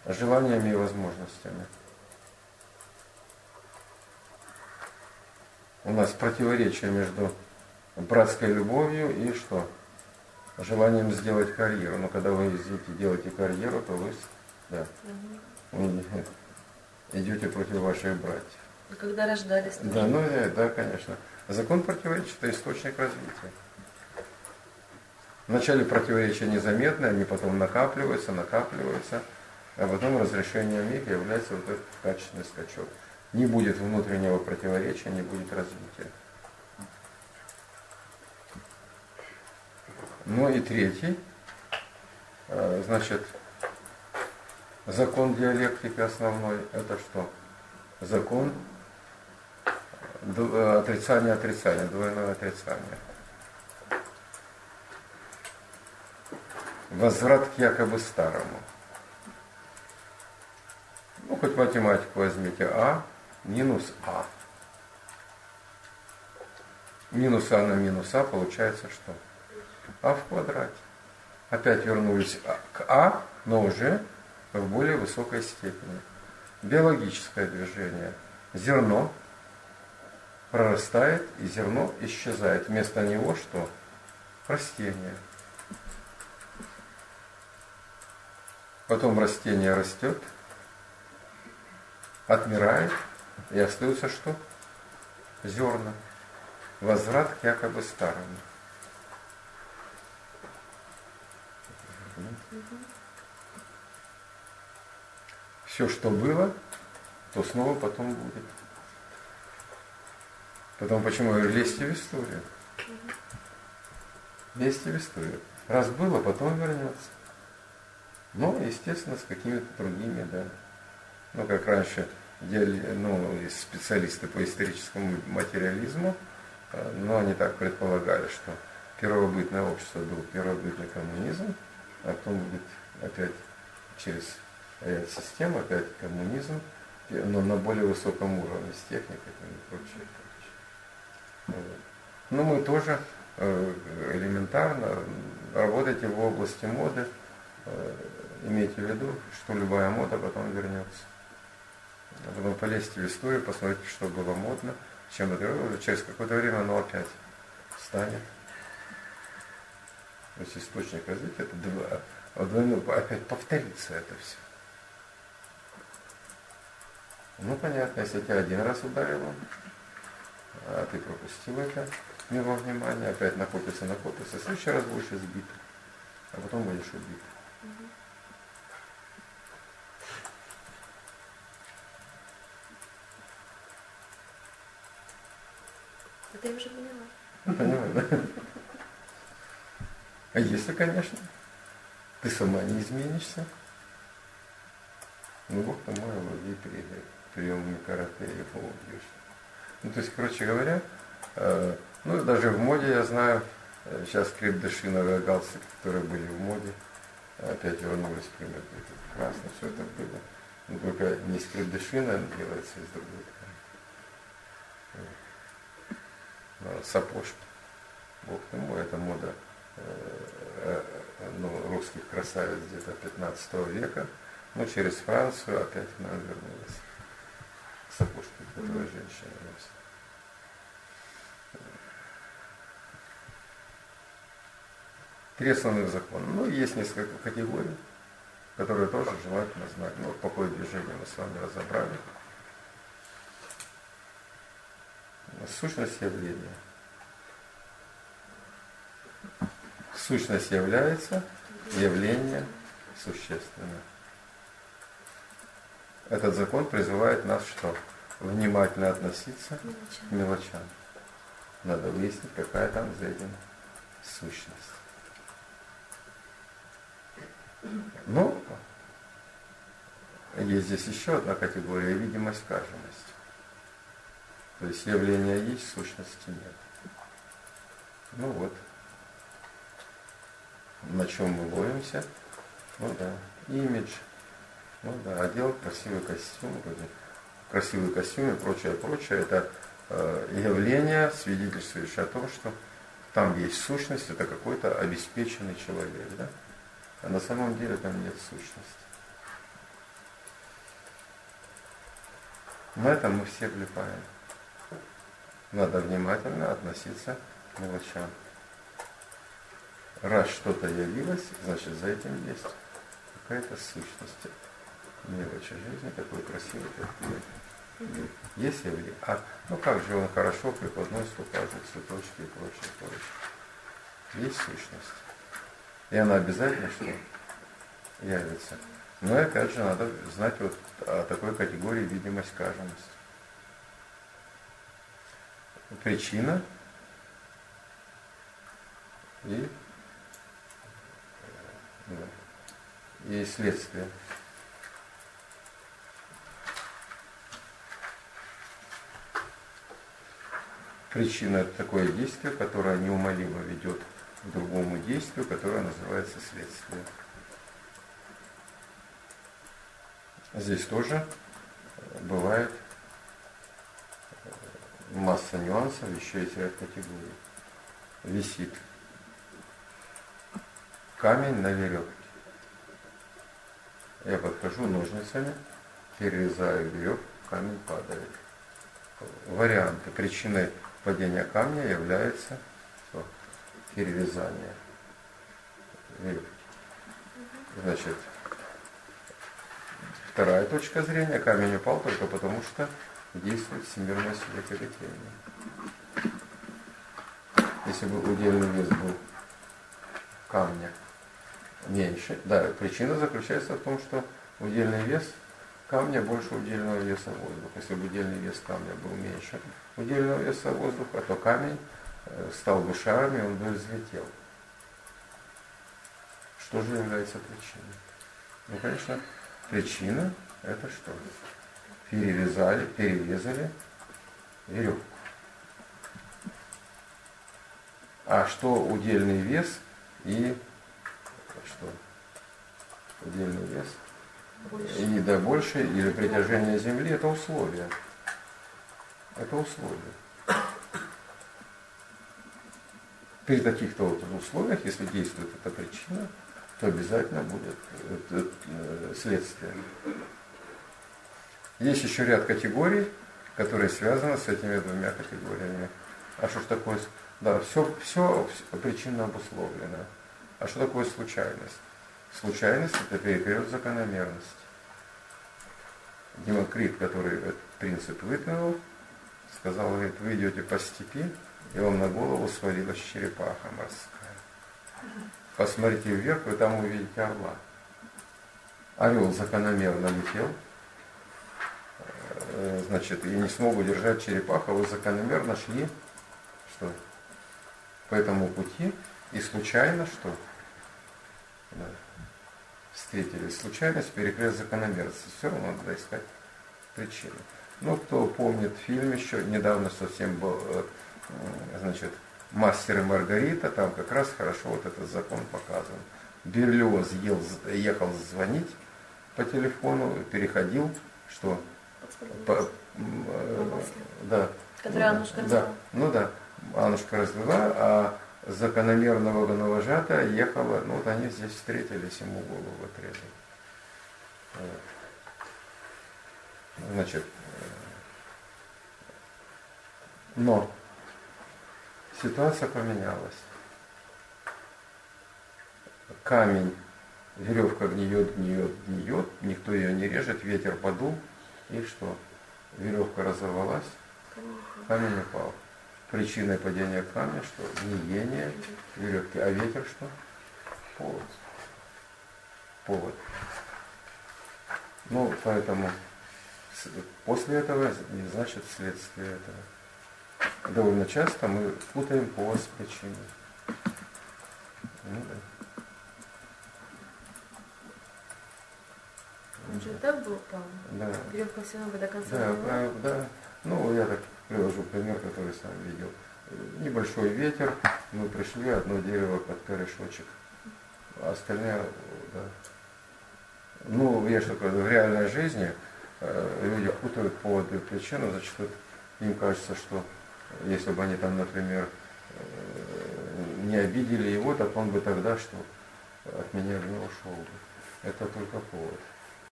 желаниями и возможностями. У нас противоречие между братской любовью и что? Желанием сделать карьеру. Но когда вы делаете карьеру, то вы, да, вы идете против ваших братьев. А когда рождались? Да, да, конечно. Закон противоречия – это источник развития. Вначале противоречия незаметны, они потом накапливаются, а потом разрешением их является вот этот качественный скачок. Не будет внутреннего противоречия, не будет развития. Ну и третий, значит, закон диалектики основной, это что? Закон отрицания, двойное отрицание. Возврат к якобы старому. Ну, хоть математику возьмите, А минус А. Минус А на минус А получается что? А в квадрате. Опять вернулись к А, но уже в более высокой степени. Биологическое движение. Зерно прорастает, и зерно исчезает. Вместо него что? Растение. Потом растение растет, отмирает, и остаются что? Зерна. Возврат к якобы старому. Все, что было, то снова потом будет. Потом почему я говорю, лезьте в историю. Лезьте в историю. Раз было, потом вернется. Но, естественно, с какими-то другими, да. Ну, как раньше специалисты по историческому материализму, но они так предполагали, что первобытное общество был первобытный коммунизм, а потом будет опять через ряд систем, опять коммунизм, но на более высоком уровне, с техникой и прочее. Вот. Но мы тоже элементарно работаете в области моды, имейте в виду, что любая мода потом вернется. А потом полезьте в историю, посмотрите, что было модно, чем это уже через какое-то время оно опять станет. То есть источник развития это опять повторится это все. Ну понятно, если тебя один раз ударило, а ты пропустил это мимо внимания, опять накопится, в следующий раз будешь избит, а потом будешь убит. Это я уже поняла. Поняла, да? А если, конечно, ты сама не изменишься, ну Бог ты мой, владей приемами карате его убьешь. Ну, то есть, короче говоря, даже в моде я знаю, сейчас крепдышиновые галстуки, которые были в моде, опять вернулись примерно прекрасно, все это было. Но только не из крепдышина делается, из другой ткани. Сапожки. Бог ты мой, это мода русских красавиц где-то 15 века. Но через Францию опять к нам вернулась сапожки, которые женщины носят. Три основных закона. Ну, есть несколько категорий, которые тоже желательно знать. Ну, покой движения мы с вами разобрали. Сущность явления. Сущность является, явление существенно. Этот закон призывает нас что? Внимательно относиться к мелочам. Надо выяснить, какая там за этим сущность. Ну, есть здесь еще одна категория – видимость, кажемость. То есть явление есть, сущности нет. Ну вот. На чем мы ловимся? Ну да, имидж. Ну да, одел красивый костюм и прочее, это явление, свидетельствующее о том, что там есть сущность, это какой-то обеспеченный человек, да? А на самом деле там нет сущности. На этом мы все влипаем. Надо внимательно относиться к мелочам. Раз что-то явилось, значит за этим есть какая-то сущность. Мелочи жизни, такой красивый, как мир. Есть явление. Ну как же он хорошо преподносит, указывает цветочки и прочее, прочее. Есть сущность. И она обязательно что? Явится. Но опять же надо знать вот о такой категории видимость, кажемость. Причина и следствие. Причина – это такое действие, которое неумолимо ведет к другому действию, которое называется следствие. Здесь тоже бывает масса нюансов, еще есть ряд категорий. Висит камень на веревке. Я подхожу ножницами, перерезаю веревку, камень падает. Варианты. Причиной падения камня является что? Перерезание веревки. Значит, вторая точка зрения, камень упал только потому, что действует всемирная сила тяготения. Если бы удельный вес был камня меньше, да, причина заключается в том, что удельный вес камня больше удельного веса воздуха. Если бы удельный вес камня был меньше удельного веса воздуха, то камень стал бы шаром, и он бы взлетел. Что же является причиной? Ну, конечно, причина это что? Перерезали веревку. А что удельный вес и что? Удельный вес больше. И да, больше или притяжение Земли это условие. Это условие. При таких-то вот условиях, если действует эта причина, то обязательно будет следствие. Есть еще ряд категорий, которые связаны с этими двумя категориями. А что ж такое? Да, все причинно обусловлено. А что такое случайность? Случайность – это перекрест закономерности. Демокрит, который этот принцип выдвинул, сказал, говорит, вы идете по степи, и вам на голову свалилась черепаха морская. Посмотрите вверх, вы там увидите орла. Орел закономерно летел, значит, и не смог удержать черепаха, вы закономерно шли что? По этому пути, и случайно что? Да. Встретились. Случайность, перекрест закономерности. Все равно надо искать причину. Ну, кто помнит фильм еще, недавно совсем был, значит, «Мастер и Маргарита», там как раз хорошо вот этот закон показан. Берлиоз ехал звонить по телефону, переходил, что? Да. Которую Аннушка развела. Ну да, Аннушка развела, а закономерного вожатая ехала, ну вот они здесь встретились, ему голову отрезали. Вот. Значит, но ситуация поменялась. Камень, веревка гниет, никто ее не режет, ветер подул, и что? Веревка разорвалась, камень упал. Причиной падения камня что? Гниение веревки. А ветер что? Повод. Ну, поэтому после этого не значит следствие этого. Довольно часто мы путаем повод с причиной. Ну, да. Он же и так был там. Да. Веревка все равно бы до конца да, была. да. Ну, я так привожу пример, который сам видел. Небольшой ветер, мы пришли, одно дерево под корешочек, а остальные, да. Ну, я что говорю, в реальной жизни люди путают поводы и причину, зачастую им кажется, что если бы они там, например, не обидели его, так он бы тогда что от меня не ушел бы. Это только повод.